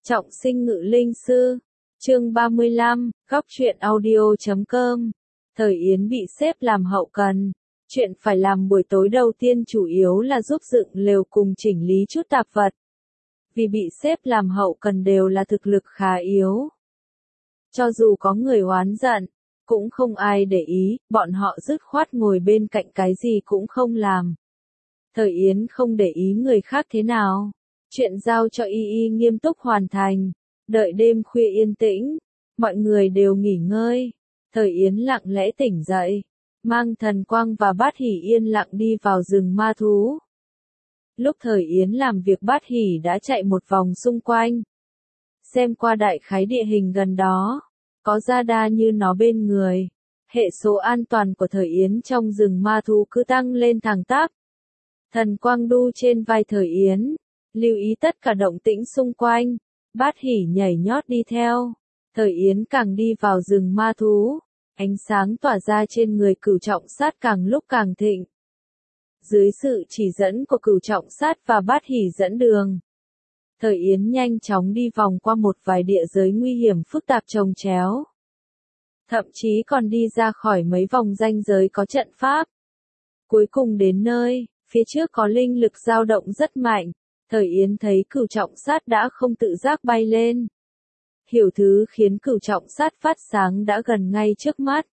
Trọng sinh ngự linh sư. Chương 35, góc truyện audio.com. Thời Yến bị xếp làm hậu cần. Chuyện phải làm buổi tối đầu tiên chủ yếu là giúp dựng lều cùng chỉnh lý chút tạp vật. Vì bị xếp làm hậu cần đều là thực lực khá yếu. Cho dù có người oán giận, cũng không ai để ý, bọn họ dứt khoát ngồi bên cạnh cái gì cũng không làm. Thời Yến không để ý người khác thế nào. Chuyện giao cho Y nghiêm túc hoàn thành. Đợi đêm khuya yên tĩnh, mọi người đều nghỉ ngơi. Thời Yến lặng lẽ tỉnh dậy, mang Thần Quang và Bát Hỷ yên lặng đi vào rừng ma thú. Lúc Thời Yến làm việc Bát Hỷ đã chạy một vòng xung quanh. Xem qua đại khái địa hình gần đó, có radar như nó bên người. Hệ số an toàn của Thời Yến trong rừng ma thú cứ tăng lên thẳng tắp. Thần Quang đu trên vai Thời Yến, lưu ý tất cả động tĩnh xung quanh. Bát Hỷ nhảy nhót đi theo. Thời Yến càng đi vào rừng ma thú, ánh sáng tỏa ra trên người Cửu Trọng Sát càng lúc càng thịnh. Dưới sự chỉ dẫn của Cửu Trọng Sát và Bát Hỷ dẫn đường, Thời Yến nhanh chóng đi vòng qua một vài địa giới nguy hiểm phức tạp chồng chéo. Thậm chí còn đi ra khỏi mấy vòng ranh giới có trận pháp. Cuối cùng đến nơi, phía trước có linh lực dao động rất mạnh. Thời Yến thấy Cửu Trọng Sát đã không tự giác bay lên. Hiểu thứ khiến Cửu Trọng Sát phát sáng đã gần ngay trước mắt.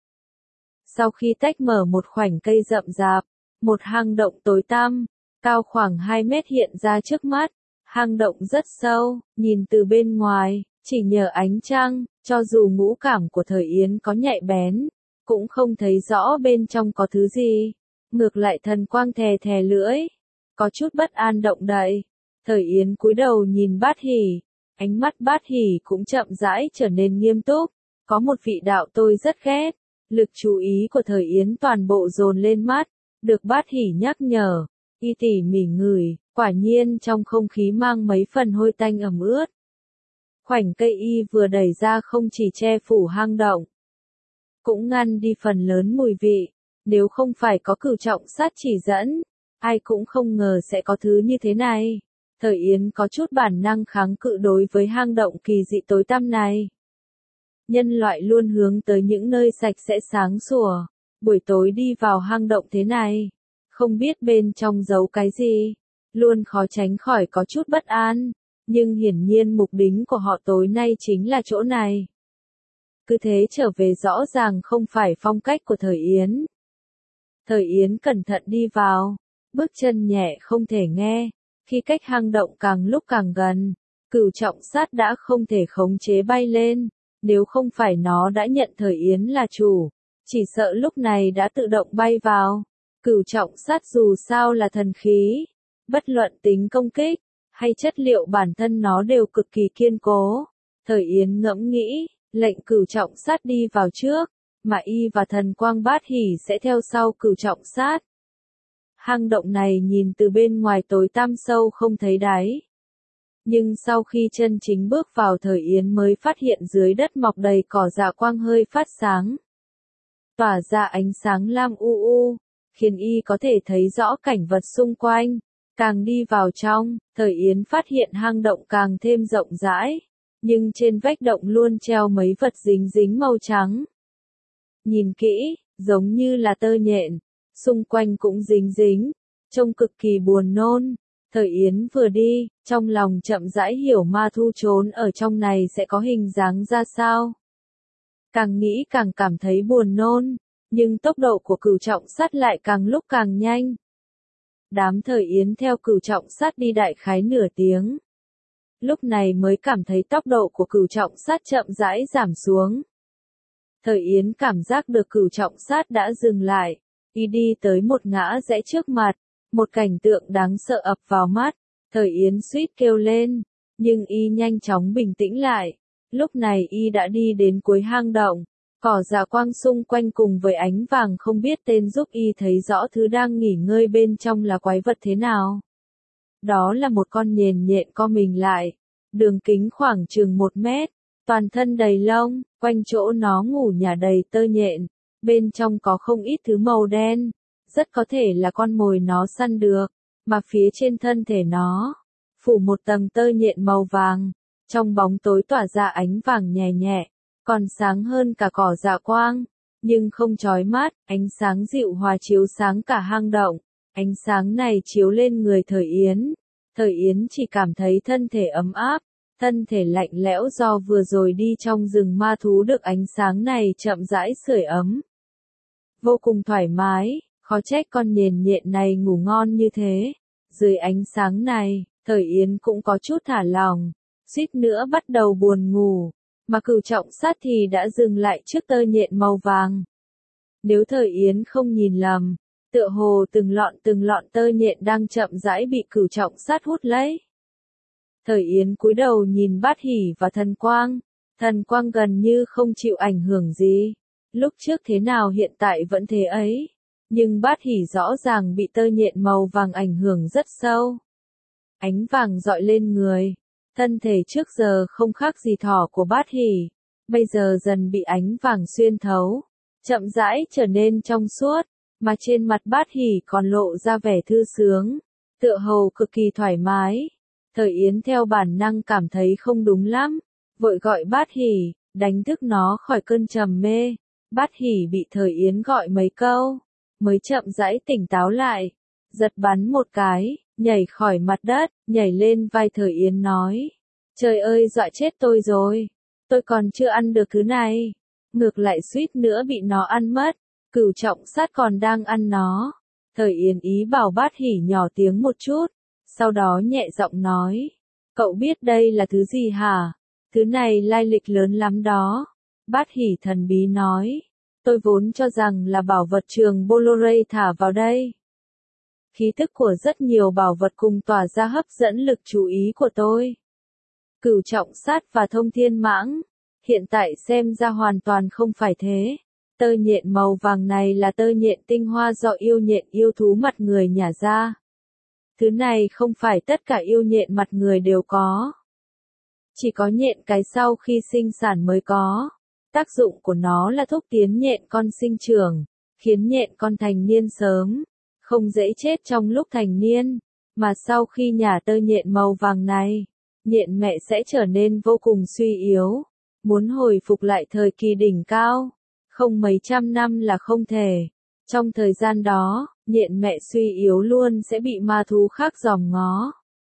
Sau khi tách mở một khoảnh cây rậm rạp, một hang động tối tăm, cao khoảng 2 mét hiện ra trước mắt. Hang động rất sâu, nhìn từ bên ngoài, chỉ nhờ ánh trăng, cho dù ngũ cảm của Thời Yến có nhạy bén, cũng không thấy rõ bên trong có thứ gì. Ngược lại Thần Quang thè thè lưỡi, có chút bất an động đậy. Thời Yến cúi đầu nhìn Bát Hỷ, ánh mắt Bát Hỷ cũng chậm rãi trở nên nghiêm túc. Có một vị đạo tôi rất ghét. Lực chú ý của Thời Yến toàn bộ dồn lên mắt, được Bát Hỷ nhắc nhở. Y tỉ mỉ ngửi, quả nhiên trong không khí mang mấy phần hôi tanh ẩm ướt. Khoảnh cây y vừa đẩy ra không chỉ che phủ hang động, cũng ngăn đi phần lớn mùi vị. Nếu không phải có Cửu Trọng Sát chỉ dẫn, ai cũng không ngờ sẽ có thứ như thế này. Thời Yến có chút bản năng kháng cự đối với hang động kỳ dị tối tăm này. Nhân loại luôn hướng tới những nơi sạch sẽ sáng sủa. Buổi tối đi vào hang động thế này, không biết bên trong giấu cái gì, luôn khó tránh khỏi có chút bất an. Nhưng hiển nhiên mục đích của họ tối nay chính là chỗ này. Cứ thế trở về rõ ràng không phải phong cách của Thời Yến. Thời Yến cẩn thận đi vào, bước chân nhẹ không thể nghe. Khi cách hang động càng lúc càng gần, Cửu Trọng Sát đã không thể khống chế bay lên. Nếu không phải nó đã nhận Thời Yến là chủ, chỉ sợ lúc này đã tự động bay vào. Cửu Trọng Sát dù sao là thần khí, bất luận tính công kích hay chất liệu bản thân nó đều cực kỳ kiên cố. Thời Yến ngẫm nghĩ, lệnh Cửu Trọng Sát đi vào trước, mà y và Thần Quang Bát Hỷ sẽ theo sau Cửu Trọng Sát. Hang động này nhìn từ bên ngoài tối tăm sâu không thấy đáy. Nhưng sau khi chân chính bước vào Thời Yến mới phát hiện dưới đất mọc đầy cỏ dạ quang hơi phát sáng. Tỏa ra ánh sáng lam u u, khiến y có thể thấy rõ cảnh vật xung quanh. Càng đi vào trong, Thời Yến phát hiện hang động càng thêm rộng rãi. Nhưng trên vách động luôn treo mấy vật dính dính màu trắng. Nhìn kỹ, giống như là tơ nhện. Xung quanh cũng dính dính, trông cực kỳ buồn nôn. Thời Yến vừa đi, trong lòng chậm rãi hiểu ma thu trốn ở trong này sẽ có hình dáng ra sao. Càng nghĩ càng cảm thấy buồn nôn, nhưng tốc độ của Cửu Trọng Sát lại càng lúc càng nhanh. Đám Thời Yến theo Cửu Trọng Sát đi đại khái nửa tiếng. Lúc này mới cảm thấy tốc độ của Cửu Trọng Sát chậm rãi giảm xuống. Thời Yến cảm giác được Cửu Trọng Sát đã dừng lại. Y đi tới một ngã rẽ trước mặt, một cảnh tượng đáng sợ ập vào mắt. Thời Yến suýt kêu lên, nhưng y nhanh chóng bình tĩnh lại. Lúc này y đã đi đến cuối hang động, cỏ dạ quang xung quanh cùng với ánh vàng không biết tên giúp y thấy rõ thứ đang nghỉ ngơi bên trong là quái vật thế nào. Đó là một con nhện co mình lại, đường kính khoảng chừng 1 mét, toàn thân đầy lông, quanh chỗ nó ngủ nhả đầy tơ nhện. Bên trong có không ít thứ màu đen, rất có thể là con mồi nó săn được, mà phía trên thân thể nó phủ một tầng tơ nhện màu vàng. trong bóng tối tỏa ra ánh vàng nhẹ nhẹ, còn sáng hơn cả cỏ dạ quang, nhưng không chói mắt, ánh sáng dịu hòa chiếu sáng cả hang động. Ánh sáng này chiếu lên người Thời Yến. Thời Yến chỉ cảm thấy thân thể ấm áp, thân thể lạnh lẽo do vừa rồi đi trong rừng ma thú được ánh sáng này chậm rãi sưởi ấm. Vô cùng thoải mái, khó trách con nhện nhện này ngủ ngon như thế. Dưới ánh sáng này, Thời Yến cũng có chút thả lòng, suýt nữa bắt đầu buồn ngủ, mà Cửu Trọng Sát thì đã dừng lại trước tơ nhện màu vàng. Nếu Thời Yến không nhìn lầm, tựa hồ từng lọn tơ nhện đang chậm rãi bị Cửu Trọng Sát hút lấy. Thời Yến cúi đầu nhìn Bát Hỷ và Thần Quang gần như không chịu ảnh hưởng gì. Lúc trước thế nào hiện tại vẫn thế ấy. Nhưng Bát Hỷ rõ ràng bị tơ nhện màu vàng ảnh hưởng rất sâu. Ánh vàng dọi lên người. Thân thể trước giờ không khác gì thỏ của Bát Hỷ, bây giờ dần bị ánh vàng xuyên thấu, chậm rãi trở nên trong suốt, mà trên mặt Bát Hỷ còn lộ ra vẻ thư sướng, tựa hồ cực kỳ thoải mái. Thời Yến theo bản năng cảm thấy không đúng lắm, vội gọi Bát Hỷ, đánh thức nó khỏi cơn trầm mê. Bát Hỷ bị Thời Yến gọi mấy câu, mới chậm rãi tỉnh táo lại, giật bắn một cái, nhảy khỏi mặt đất, nhảy lên vai Thời Yến nói: "Trời ơi, dọa chết tôi rồi, tôi còn chưa ăn được thứ này, ngược lại suýt nữa bị nó ăn mất, Cửu Trọng Sát còn đang ăn nó." Thời Yến ý bảo Bát Hỷ nhỏ tiếng một chút, sau đó nhẹ giọng nói: "Cậu biết đây là thứ gì hả? Thứ này lai lịch lớn lắm đó." Bát Hỷ thần bí nói: "Tôi vốn cho rằng là bảo vật trường Bolorei thả vào đây." Khí tức của rất nhiều bảo vật cùng tỏa ra hấp dẫn lực chú ý của tôi. Cửu Trọng Sát và Thông Thiên Mãng, hiện tại xem ra hoàn toàn không phải thế. Tơ nhện màu vàng này là tơ nhện tinh hoa do yêu nhện yêu thú mặt người nhả ra. Thứ này không phải tất cả yêu nhện mặt người đều có. Chỉ có nhện cái sau khi sinh sản mới có. Tác dụng của nó là thúc tiến nhện con sinh trưởng, khiến nhện con thành niên sớm, không dễ chết trong lúc thành niên, mà sau khi nhả tơ nhện màu vàng này, nhện mẹ sẽ trở nên vô cùng suy yếu, muốn hồi phục lại thời kỳ đỉnh cao, không mấy trăm năm là không thể. Trong thời gian đó, nhện mẹ suy yếu luôn sẽ bị ma thú khác dòm ngó.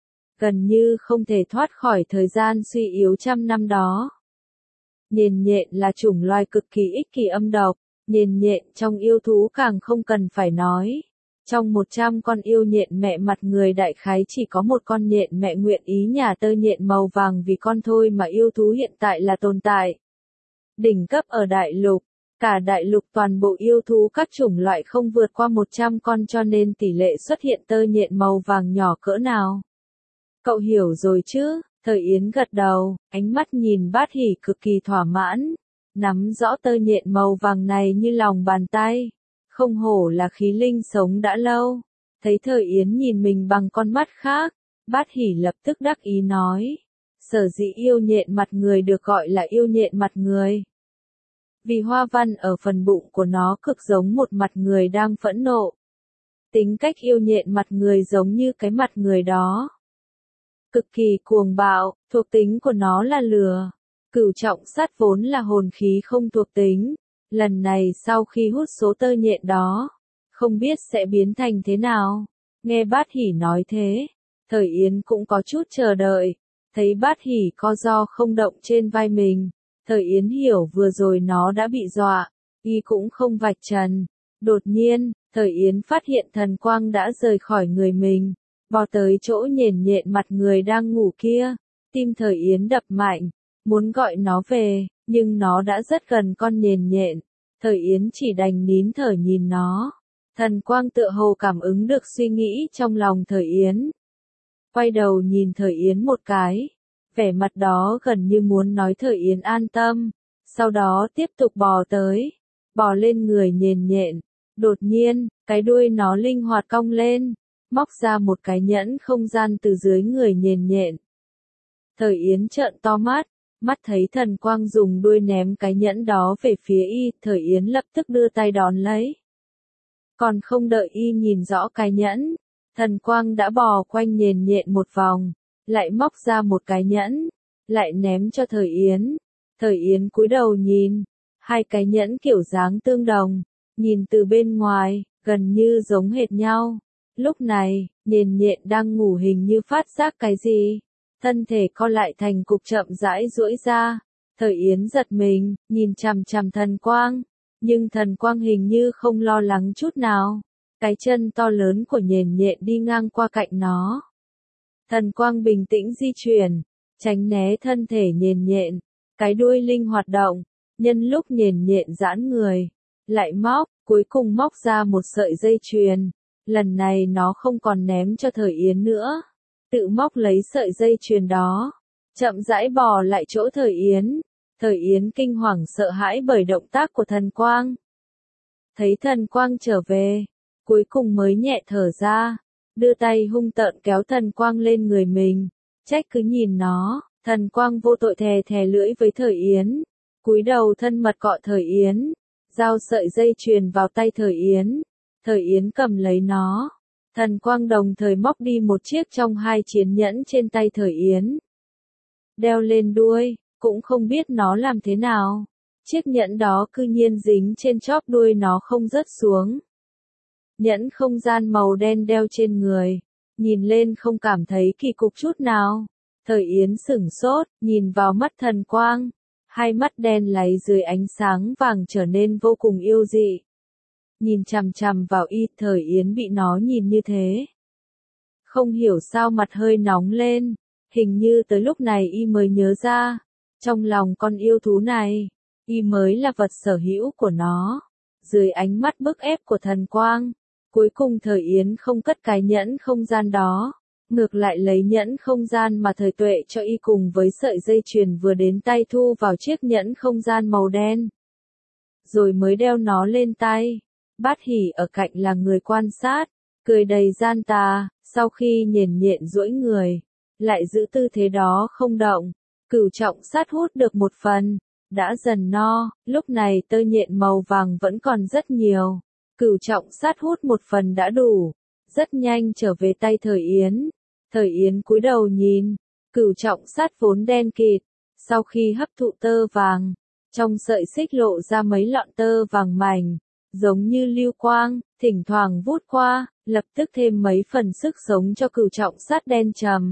Gần như không thể thoát khỏi thời gian suy yếu trăm năm đó. Nhện nhện là chủng loài cực kỳ ích kỷ âm độc, nhện nhện trong yêu thú càng không cần phải nói. Trong 100 con yêu nhện mẹ mặt người đại khái chỉ có một con nhện mẹ nguyện ý nhả tơ nhện màu vàng vì con thôi mà yêu thú hiện tại là tồn tại đỉnh cấp ở đại lục. Cả đại lục toàn bộ yêu thú các chủng loại không vượt qua 100 con cho nên tỷ lệ xuất hiện tơ nhện màu vàng nhỏ cỡ nào. Cậu hiểu rồi chứ? Thời Yến gật đầu, ánh mắt nhìn Bát Hỷ cực kỳ thỏa mãn, nắm rõ tơ nhện màu vàng này như lòng bàn tay. Không hổ là khí linh sống đã lâu. Thấy Thời Yến nhìn mình bằng con mắt khác, Bát Hỷ lập tức đắc ý nói: "Sở dĩ yêu nhện mặt người được gọi là yêu nhện mặt người, vì hoa văn ở phần bụng của nó cực giống một mặt người đang phẫn nộ. Tính cách yêu nhện mặt người giống như cái mặt người đó. Cực kỳ cuồng bạo, thuộc tính của nó là lửa. Cửu Trọng Sát vốn là hồn khí không thuộc tính. Lần này sau khi hút số tơ nhện đó, không biết sẽ biến thành thế nào." Nghe Bát Hỷ nói thế, Thời Yến cũng có chút chờ đợi. Thấy Bát Hỷ co ro không động trên vai mình, Thời Yến hiểu vừa rồi nó đã bị dọa, y cũng không vạch trần. Đột nhiên, Thời Yến phát hiện thần quang đã rời khỏi người mình, bò tới chỗ nhện nhện mặt người đang ngủ kia. Tim Thời Yến đập mạnh, muốn gọi nó về, nhưng nó đã rất gần con nhện nhện. Thời Yến chỉ đành nín thở nhìn nó. Thần quang tựa hồ cảm ứng được suy nghĩ trong lòng Thời Yến. Quay đầu nhìn Thời Yến một cái, vẻ mặt đó gần như muốn nói Thời Yến an tâm, sau đó tiếp tục bò lên người nhện nhện. Đột nhiên, cái đuôi nó linh hoạt cong lên, móc ra một cái nhẫn không gian từ dưới người nhện nhện. Thời Yến trợn to mắt thấy thần quang dùng đuôi ném cái nhẫn đó về phía y, Thời Yến lập tức đưa tay đón lấy. Còn không đợi y nhìn rõ cái nhẫn, thần quang đã bò quanh nhện nhện một vòng, lại móc ra một cái nhẫn, lại ném cho Thời Yến. Thời Yến cúi đầu nhìn, hai cái nhẫn kiểu dáng tương đồng, nhìn từ bên ngoài, gần như giống hệt nhau. Lúc này, Nhện Nhện đang ngủ hình như phát giác cái gì, thân thể co lại thành cục chậm rãi duỗi ra. Thời Yến giật mình, nhìn chằm chằm Thần Quang, nhưng Thần Quang hình như không lo lắng chút nào. Cái chân to lớn của Nhện Nhện đi ngang qua cạnh nó. Thần Quang bình tĩnh di chuyển, tránh né thân thể Nhện Nhện, cái đuôi linh hoạt động, nhân lúc Nhện Nhện giãn người, lại móc, cuối cùng móc ra một sợi dây chuyền. Lần này nó không còn ném cho Thời Yến nữa, tự móc lấy sợi dây chuyền đó, chậm rãi bò lại chỗ Thời Yến. Thời Yến kinh hoàng sợ hãi bởi động tác của Thần Quang. Thấy Thần Quang trở về, cuối cùng mới nhẹ thở ra, đưa tay hung tợn kéo Thần Quang lên người mình, trách cứ nhìn nó. Thần Quang vô tội thè thè lưỡi với Thời Yến, cúi đầu thân mật cọ Thời Yến, giao sợi dây chuyền vào tay Thời Yến. Thời Yến cầm lấy nó, Thần Quang đồng thời móc đi một chiếc trong hai chiến nhẫn trên tay Thời Yến. Đeo lên đuôi, cũng không biết nó làm thế nào. Chiếc nhẫn đó cư nhiên dính trên chóp đuôi nó không rớt xuống. Nhẫn không gian màu đen đeo trên người, nhìn lên không cảm thấy kỳ cục chút nào. Thời Yến sửng sốt, nhìn vào mắt Thần Quang, hai mắt đen láy dưới ánh sáng vàng trở nên vô cùng yêu dị. Nhìn chằm chằm vào y, Thời Yến bị nó nhìn như thế, không hiểu sao mặt hơi nóng lên, hình như tới lúc này y mới nhớ ra, trong lòng con yêu thú này, y mới là vật sở hữu của nó. Dưới ánh mắt bức ép của Thần Quang, cuối cùng Thời Yến không cất cái nhẫn không gian đó, ngược lại lấy nhẫn không gian mà Thời Tuệ cho y cùng với sợi dây chuyền vừa đến tay thu vào chiếc nhẫn không gian màu đen, rồi mới đeo nó lên tay. Bát Hỉ ở cạnh là người quan sát, cười đầy gian tà. Sau khi Nhện Nhện duỗi người, lại giữ tư thế đó không động. Cửu trọng sát hút được một phần, đã dần no, lúc này tơ nhện màu vàng vẫn còn rất nhiều. Cửu trọng sát hút một phần đã đủ, rất nhanh trở về tay Thời Yến. Thời Yến cúi đầu nhìn, cửu trọng sát vốn đen kịt, sau khi hấp thụ tơ vàng, trong sợi xích lộ ra mấy lọn tơ vàng mảnh, giống như lưu quang, thỉnh thoảng vút qua, lập tức thêm mấy phần sức sống cho cửu trọng sát đen trầm.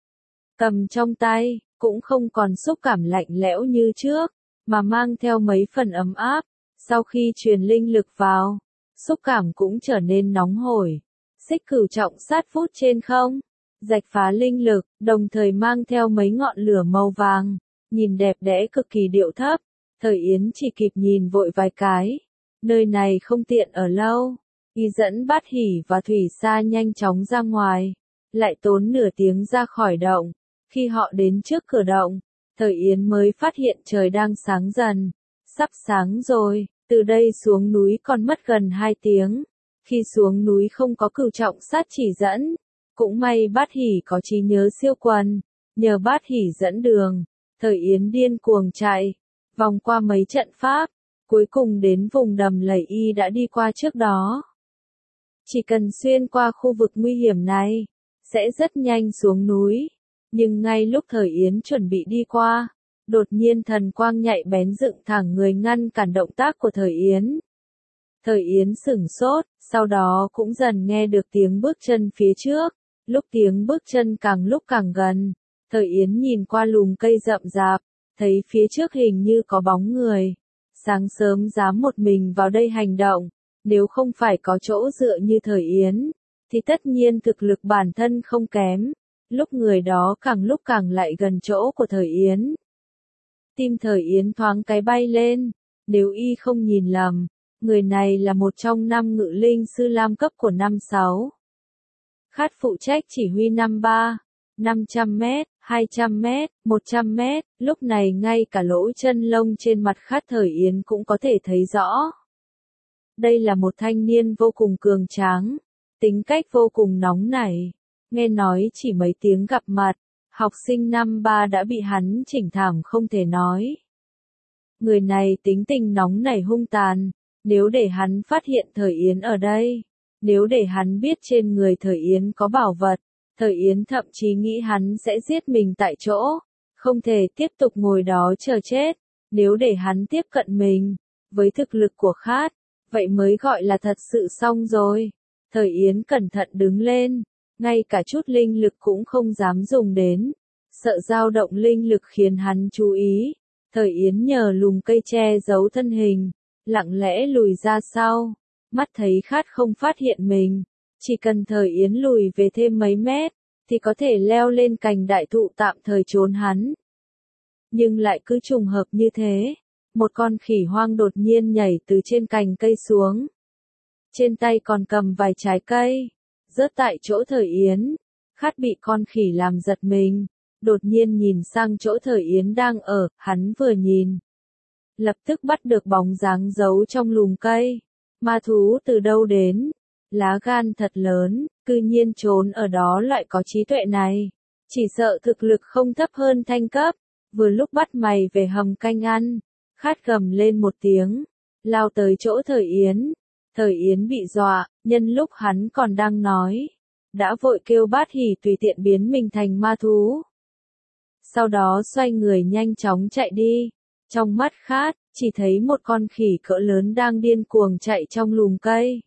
Cầm trong tay, cũng không còn xúc cảm lạnh lẽo như trước, mà mang theo mấy phần ấm áp. Sau khi truyền linh lực vào, xúc cảm cũng trở nên nóng hổi. Xích cửu trọng sát phút trên không, rạch phá linh lực, đồng thời mang theo mấy ngọn lửa màu vàng, nhìn đẹp đẽ cực kỳ điệu thấp. Thời Yến chỉ kịp nhìn vội vài cái, nơi này không tiện ở lâu. Y dẫn Bát Hỉ và Thủy Sa nhanh chóng ra ngoài, lại tốn nửa tiếng ra khỏi động. Khi họ đến trước cửa động, Thời Yến mới phát hiện trời đang sáng dần. Sắp sáng rồi, từ đây xuống núi còn mất gần 2 tiếng. Khi xuống núi không có cửu trọng sát chỉ dẫn, cũng may Bát Hỉ có trí nhớ siêu quần, nhờ Bát Hỉ dẫn đường, Thời Yến điên cuồng chạy, vòng qua mấy trận pháp, cuối cùng đến vùng đầm lầy y đã đi qua trước đó. Chỉ cần xuyên qua khu vực nguy hiểm này, sẽ rất nhanh xuống núi. Nhưng ngay lúc Thời Yến chuẩn bị đi qua, đột nhiên Thần Quang nhạy bén dựng thẳng người ngăn cản động tác của Thời Yến. Thời Yến sửng sốt, sau đó cũng dần nghe được tiếng bước chân phía trước. Lúc tiếng bước chân càng lúc càng gần, Thời Yến nhìn qua lùm cây rậm rạp, thấy phía trước hình như có bóng người. Sáng sớm dám một mình vào đây hành động, nếu không phải có chỗ dựa như Thời Yến, thì tất nhiên thực lực bản thân không kém. Lúc người đó càng lúc càng lại gần chỗ của Thời Yến, tim Thời Yến thoáng cái bay lên. Nếu y không nhìn lầm, người này là một trong 5 ngự linh sư lam cấp của năm 6. Khát phụ trách chỉ huy năm 3, 500 mét, 200 mét, 100 mét, lúc này ngay cả lỗ chân lông trên mặt Khát Thời Yến cũng có thể thấy rõ. Đây là một thanh niên vô cùng cường tráng, tính cách vô cùng nóng nảy. Nghe nói chỉ mấy tiếng gặp mặt, học sinh năm 3 đã bị hắn chỉnh thảm không thể nói. Người này tính tình nóng nảy hung tàn, nếu để hắn phát hiện Thời Yến ở đây, nếu để hắn biết trên người Thời Yến có bảo vật, Thời Yến thậm chí nghĩ hắn sẽ giết mình tại chỗ, Không thể tiếp tục ngồi đó chờ chết, nếu để hắn tiếp cận mình, với thực lực của Khát, vậy mới gọi là thật sự xong rồi. Thời Yến cẩn thận đứng lên, ngay cả chút linh lực cũng không dám dùng đến, sợ dao động linh lực khiến hắn chú ý. Thời Yến nhờ lùm cây che giấu thân hình, lặng lẽ lùi ra sau, mắt thấy Khát không phát hiện mình, chỉ cần Thời Yến lùi về thêm mấy mét, thì có thể leo lên cành đại thụ tạm thời trốn hắn. Nhưng lại cứ trùng hợp như thế, một con khỉ hoang đột nhiên nhảy từ trên cành cây xuống. Trên tay còn cầm vài trái cây, rớt tại chỗ Thời Yến. Khát bị con khỉ làm giật mình, đột nhiên nhìn sang chỗ Thời Yến đang ở, hắn vừa nhìn. Lập tức bắt được bóng dáng giấu trong lùm cây. Ma thú từ đâu đến? Lá gan thật lớn, cư nhiên trốn ở đó lại có trí tuệ này. Chỉ sợ thực lực không thấp hơn thanh cấp. Vừa lúc bắt mày về hầm canh ăn. Khát gầm lên một tiếng, lao tới chỗ Thời Yến. Thời Yến bị dọa, nhân lúc hắn còn đang nói, đã vội kêu Bát Hỉ tùy tiện biến mình thành ma thú. Sau đó xoay người nhanh chóng chạy đi. Trong mắt Khát, chỉ thấy một con khỉ cỡ lớn đang điên cuồng chạy trong lùm cây.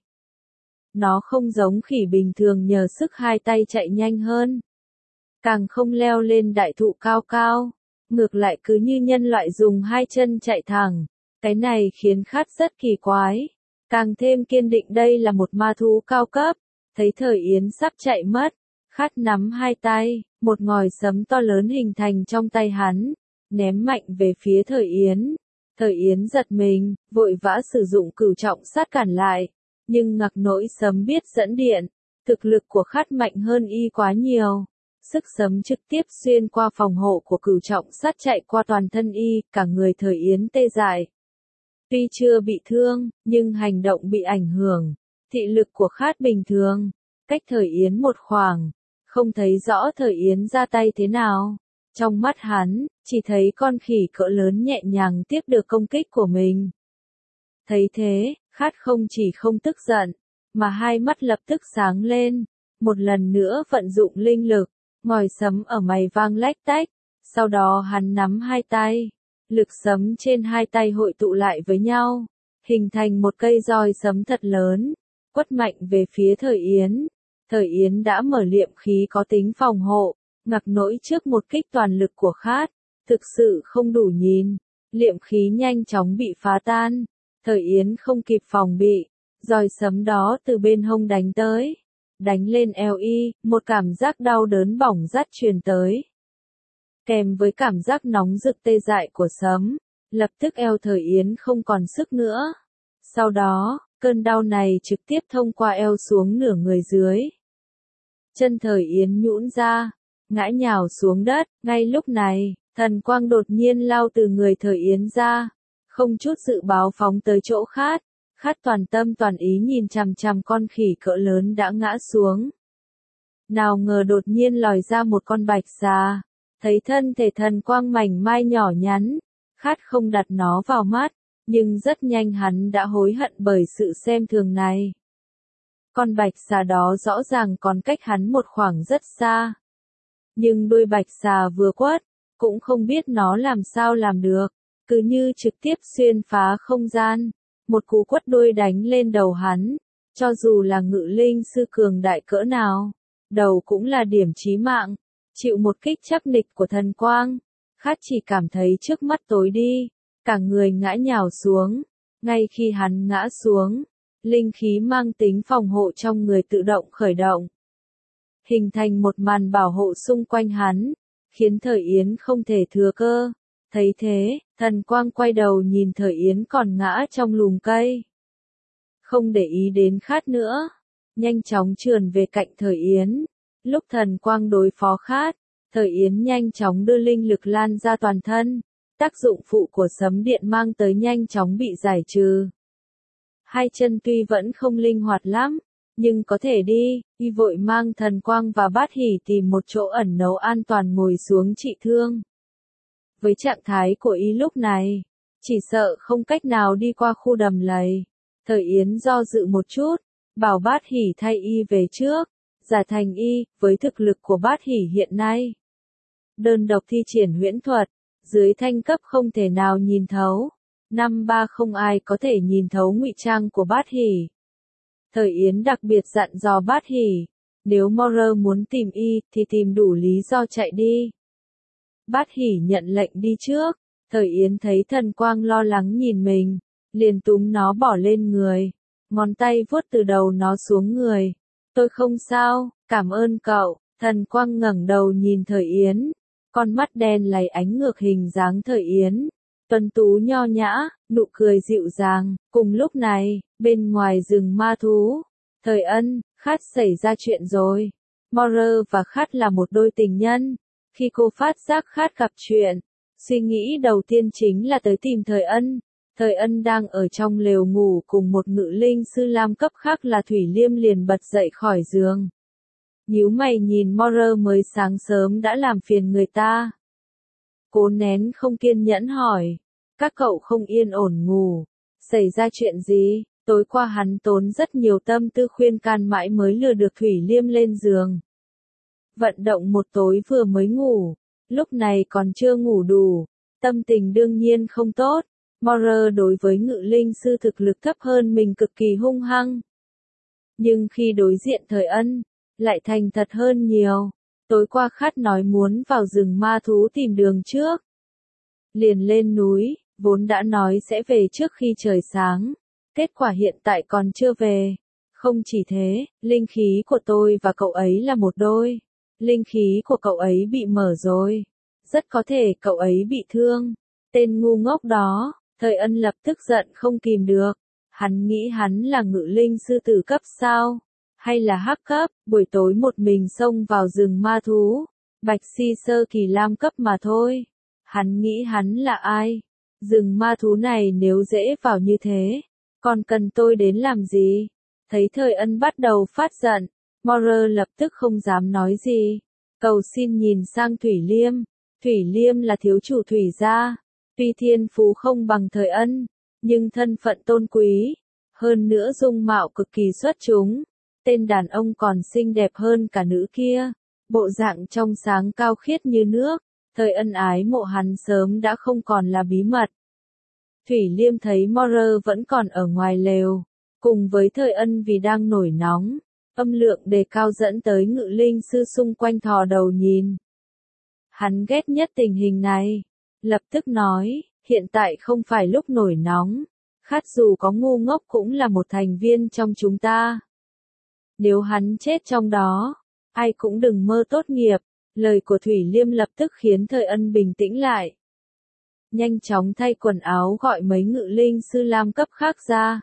Nó không giống khỉ bình thường nhờ sức hai tay chạy nhanh hơn. Càng không leo lên đại thụ cao cao. Ngược lại cứ như nhân loại dùng hai chân chạy thẳng. Cái này khiến Khát rất kỳ quái. Càng thêm kiên định đây là một ma thú cao cấp. Thấy Thời Yến sắp chạy mất. Khát nắm hai tay, một ngòi sấm to lớn hình thành trong tay hắn. Ném mạnh về phía Thời Yến. Thời Yến giật mình, vội vã sử dụng cửu trọng sát cản lại. Nhưng ngặc nỗi sấm biết dẫn điện. Thực lực của Khát mạnh hơn y quá nhiều. Sức sấm trực tiếp xuyên qua phòng hộ của cửu trọng sát chạy qua toàn thân y, cả người Thời Yến tê dại. Tuy chưa bị thương, nhưng hành động bị ảnh hưởng. Thị lực của Khát bình thường, cách Thời Yến một khoảng, không thấy rõ Thời Yến ra tay thế nào. Trong mắt hắn, chỉ thấy con khỉ cỡ lớn nhẹ nhàng tiếp được công kích của mình. Thấy thế, Khát không chỉ không tức giận, mà hai mắt lập tức sáng lên. Một lần nữa vận dụng linh lực. Ngòi sấm ở mày vang lách tách, sau đó hắn nắm hai tay, lực sấm trên hai tay hội tụ lại với nhau, hình thành một cây roi sấm thật lớn, quất mạnh về phía Thời Yến. Thời Yến đã mở liệm khí có tính phòng hộ, ngặc nỗi trước một kích toàn lực của Khát, thực sự không đủ nhìn, liệm khí nhanh chóng bị phá tan, Thời Yến không kịp phòng bị, roi sấm đó từ bên hông đánh tới. Đánh lên eo y, một cảm giác đau đớn bỏng rát truyền tới. Kèm với cảm giác nóng rực tê dại của sấm, lập tức eo Thời Yến không còn sức nữa. Sau đó, cơn đau này trực tiếp thông qua eo xuống nửa người dưới. Chân Thời Yến nhũn ra, ngã nhào xuống đất, ngay lúc này, thần quang đột nhiên lao từ người Thời Yến ra, không chút dự báo phóng tới chỗ Khát. Khát toàn tâm toàn ý nhìn chằm chằm con khỉ cỡ lớn đã ngã xuống. Nào ngờ đột nhiên lòi ra một con bạch xà, thấy thân thể thần quang mảnh mai nhỏ nhắn, Khát không đặt nó vào mắt, nhưng rất nhanh hắn đã hối hận bởi sự xem thường này. Con bạch xà đó rõ ràng còn cách hắn một khoảng rất xa. Nhưng đuôi bạch xà vừa quất, cũng không biết nó làm sao làm được, cứ như trực tiếp xuyên phá không gian. Một cú quất đuôi đánh lên đầu hắn, cho dù là ngự linh sư cường đại cỡ nào, đầu cũng là điểm chí mạng, chịu một kích chắc nịch của thần quang. Khát chỉ cảm thấy trước mắt tối đi, cả người ngã nhào xuống, ngay khi hắn ngã xuống, linh khí mang tính phòng hộ trong người tự động khởi động. Hình thành một màn bảo hộ xung quanh hắn, khiến Thời Yến không thể thừa cơ. Thấy thế, thần quang quay đầu nhìn Thời Yến còn ngã trong lùm cây. Không để ý đến Khát nữa, nhanh chóng trườn về cạnh Thời Yến. Lúc thần quang đối phó Khát, Thời Yến nhanh chóng đưa linh lực lan ra toàn thân. Tác dụng phụ của sấm điện mang tới nhanh chóng bị giải trừ. Hai chân tuy vẫn không linh hoạt lắm, nhưng có thể đi, y vội mang thần quang và Bát Hỉ tìm một chỗ ẩn náu an toàn ngồi xuống trị thương. Với trạng thái của y lúc này, chỉ sợ không cách nào đi qua khu đầm lầy. Thời Yến do dự một chút, bảo Bát Hỉ thay y về trước, giả thành y, với thực lực của Bát Hỉ hiện nay. đơn độc thi triển huyễn thuật, dưới thanh cấp không thể nào nhìn thấu. Năm ba không ai có thể nhìn thấu ngụy trang của Bát Hỷ. Thời Yến đặc biệt dặn dò Bát Hỷ, nếu Maurer muốn tìm y thì tìm đủ lý do chạy đi. Bát Hỷ nhận lệnh đi trước, Thời Yến thấy Thần Quang lo lắng nhìn mình, liền túm nó bỏ lên người, ngón tay vuốt từ đầu nó xuống người. Tôi không sao, cảm ơn cậu. Thần Quang ngẩng đầu nhìn Thời Yến, con mắt đen láy ánh ngược hình dáng Thời Yến. Tuấn tú nho nhã, nụ cười dịu dàng. Cùng lúc này, bên ngoài rừng ma thú, Thời Ân, Khát xảy ra chuyện rồi. Maurer và Khát là một đôi tình nhân. Khi cô phát giác Khát gặp chuyện, suy nghĩ đầu tiên chính là tới tìm Thời Ân. Thời Ân đang ở trong lều ngủ cùng một ngự linh sư lam cấp khác là Thủy Liêm liền bật dậy khỏi giường. Nhíu mày nhìn Maurer mới sáng sớm đã làm phiền người ta. Cố nén không kiên nhẫn hỏi, các cậu không yên ổn ngủ, xảy ra chuyện gì? Tối qua hắn tốn rất nhiều tâm tư khuyên can mãi mới lừa được Thủy Liêm lên giường. Vận động một tối vừa mới ngủ, lúc này còn chưa ngủ đủ, tâm tình đương nhiên không tốt. Maurer đối với ngự linh sư thực lực thấp hơn mình cực kỳ hung hăng. Nhưng khi đối diện Thời Ân, lại thành thật hơn nhiều. Tối qua Khát nói muốn vào rừng ma thú tìm đường trước. Liền lên núi, vốn đã nói sẽ về trước khi trời sáng. Kết quả hiện tại còn chưa về. Không chỉ thế, linh khí của tôi và cậu ấy là một đôi. Linh khí của cậu ấy bị mở rồi. Rất có thể cậu ấy bị thương. Tên ngu ngốc đó, Thời Ân lập tức giận không kìm được. Hắn nghĩ hắn là ngự linh sư tử cấp sao? Hay là hắc cấp, buổi tối một mình xông vào rừng ma thú? Bạch si sơ kỳ lam cấp mà thôi. Hắn nghĩ hắn là ai? Rừng ma thú này nếu dễ vào như thế, còn cần tôi đến làm gì? Thấy Thời Ân bắt đầu phát giận, Maurer lập tức không dám nói gì. Cầu xin nhìn sang Thủy Liêm. Thủy Liêm là thiếu chủ Thủy gia. Tuy thiên phú không bằng Thời Ân, nhưng thân phận tôn quý. Hơn nữa dung mạo cực kỳ xuất chúng. Tên đàn ông còn xinh đẹp hơn cả nữ kia. Bộ dạng trong sáng cao khiết như nước. Thời Ân ái mộ hắn sớm đã không còn là bí mật. Thủy Liêm thấy Maurer vẫn còn ở ngoài lều. Cùng với Thời Ân vì đang nổi nóng. Âm lượng đề cao dẫn tới ngự linh sư xung quanh thò đầu nhìn. Hắn ghét nhất tình hình này. Lập tức nói, hiện tại không phải lúc nổi nóng. Khát dù có ngu ngốc cũng là một thành viên trong chúng ta. Nếu hắn chết trong đó, ai cũng đừng mơ tốt nghiệp. Lời của Thủy Liêm lập tức khiến Thời Ân bình tĩnh lại. Nhanh chóng thay quần áo gọi mấy ngự linh sư lam cấp khác ra.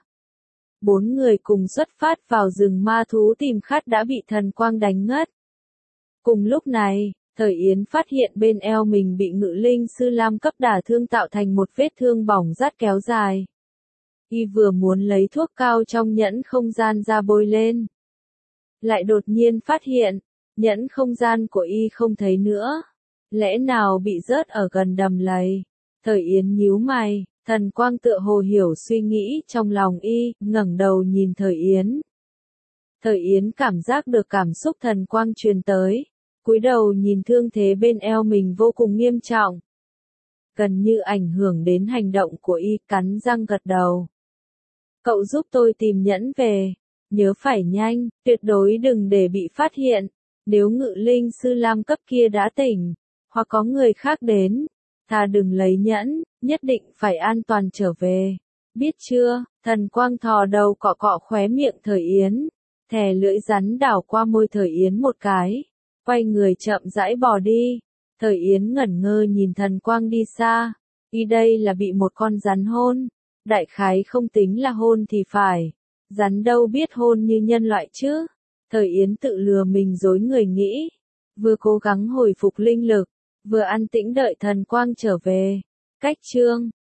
4 người cùng xuất phát vào rừng ma thú tìm Khát đã bị Thần Quang đánh ngất. Cùng lúc này, Thời Yến phát hiện bên eo mình bị ngự linh sư lam cấp đả thương tạo thành một vết thương bỏng rát kéo dài. Y vừa muốn lấy thuốc cao trong nhẫn không gian ra bôi lên. Lại đột nhiên phát hiện, nhẫn không gian của Y không thấy nữa. Lẽ nào bị rớt ở gần đầm lầy? Thời Yến nhíu mày, Thần Quang tựa hồ hiểu suy nghĩ trong lòng Y, ngẩng đầu nhìn Thời Yến. Thời Yến cảm giác được cảm xúc Thần Quang truyền tới. Cúi đầu nhìn thương thế bên eo mình vô cùng nghiêm trọng. Gần như ảnh hưởng đến hành động của Y, cắn răng gật đầu. Cậu giúp tôi tìm nhẫn về. Nhớ phải nhanh, tuyệt đối đừng để bị phát hiện. Nếu ngự linh sư lam cấp kia đã tỉnh, hoặc có người khác đến, thà đừng lấy nhẫn, nhất định phải an toàn trở về. Biết chưa? Thần Quang thò đầu cọ cọ khóe miệng Thời Yến. Thè lưỡi rắn đảo qua môi Thời Yến một cái. Quay người chậm rãi bỏ đi. Thời Yến ngẩn ngơ nhìn Thần Quang đi xa. Y đây là bị một con rắn hôn. Đại khái không tính là hôn thì phải. Rắn đâu biết hôn như nhân loại chứ. Thời Yến tự lừa mình dối người nghĩ. Vừa cố gắng hồi phục linh lực, vừa an tĩnh đợi Thần Quang trở về. Cách chương